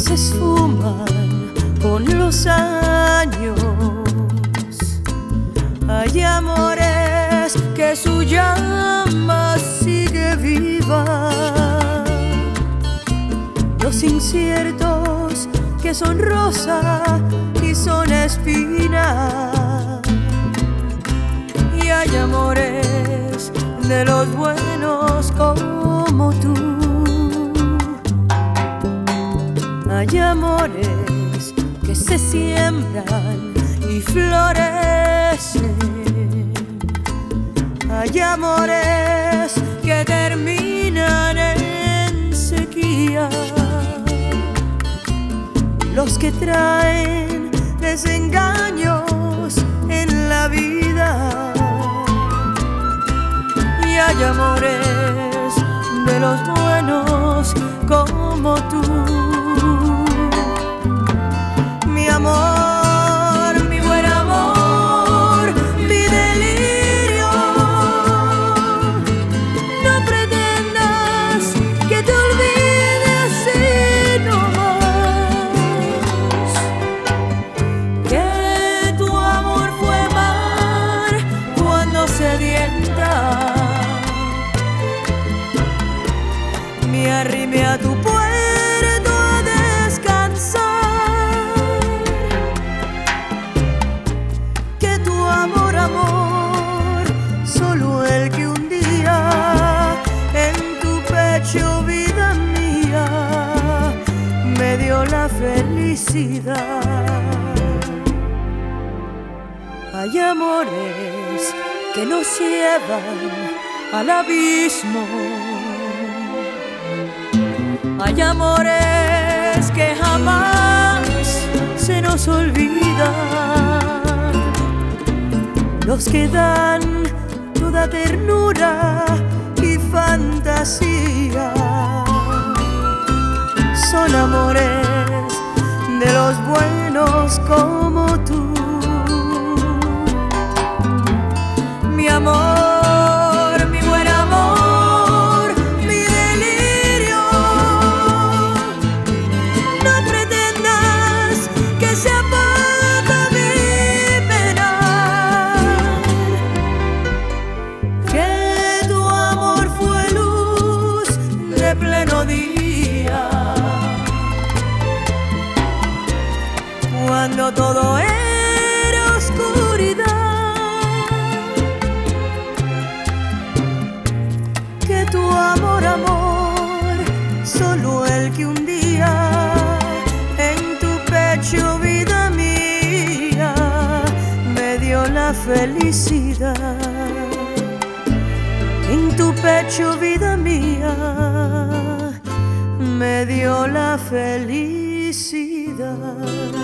se esfuman con los años. Hay amores que su llama sigue viva, los inciertos que son rosa y son espina. Y hay amores de los buenos como tú. Hay amores que se siembran y florecen. Hay amores que terminan en sequía, los que traen desengaños en la vida. Y hay amores de los buenos como tú. Mi amor, mi buen amor, mi delirio. No pretendas que te olvide así nomás, que tu amor fue mar cuando sedienta. Me arrimé a tu puerto a descansar, que tu amor, amor, solo el que un día en tu pecho, vida mía, me dio la felicidad. Hay amores que nos llevan al abismo. Hay amores que jamás se nos olvidan, los que dan toda ternura y fantasía. Son amores de los buenos como tú. Mi amor, mi buen amor, mi delirio. No pretendas que sea poco mi penar, que tu amor fue luz de pleno día, cuando todo era oscuridad. Que tu amor, amor, solo el que un día en tu pecho, vida mía, me dio la felicidad. En tu pecho, vida mía, me dio la felicidad.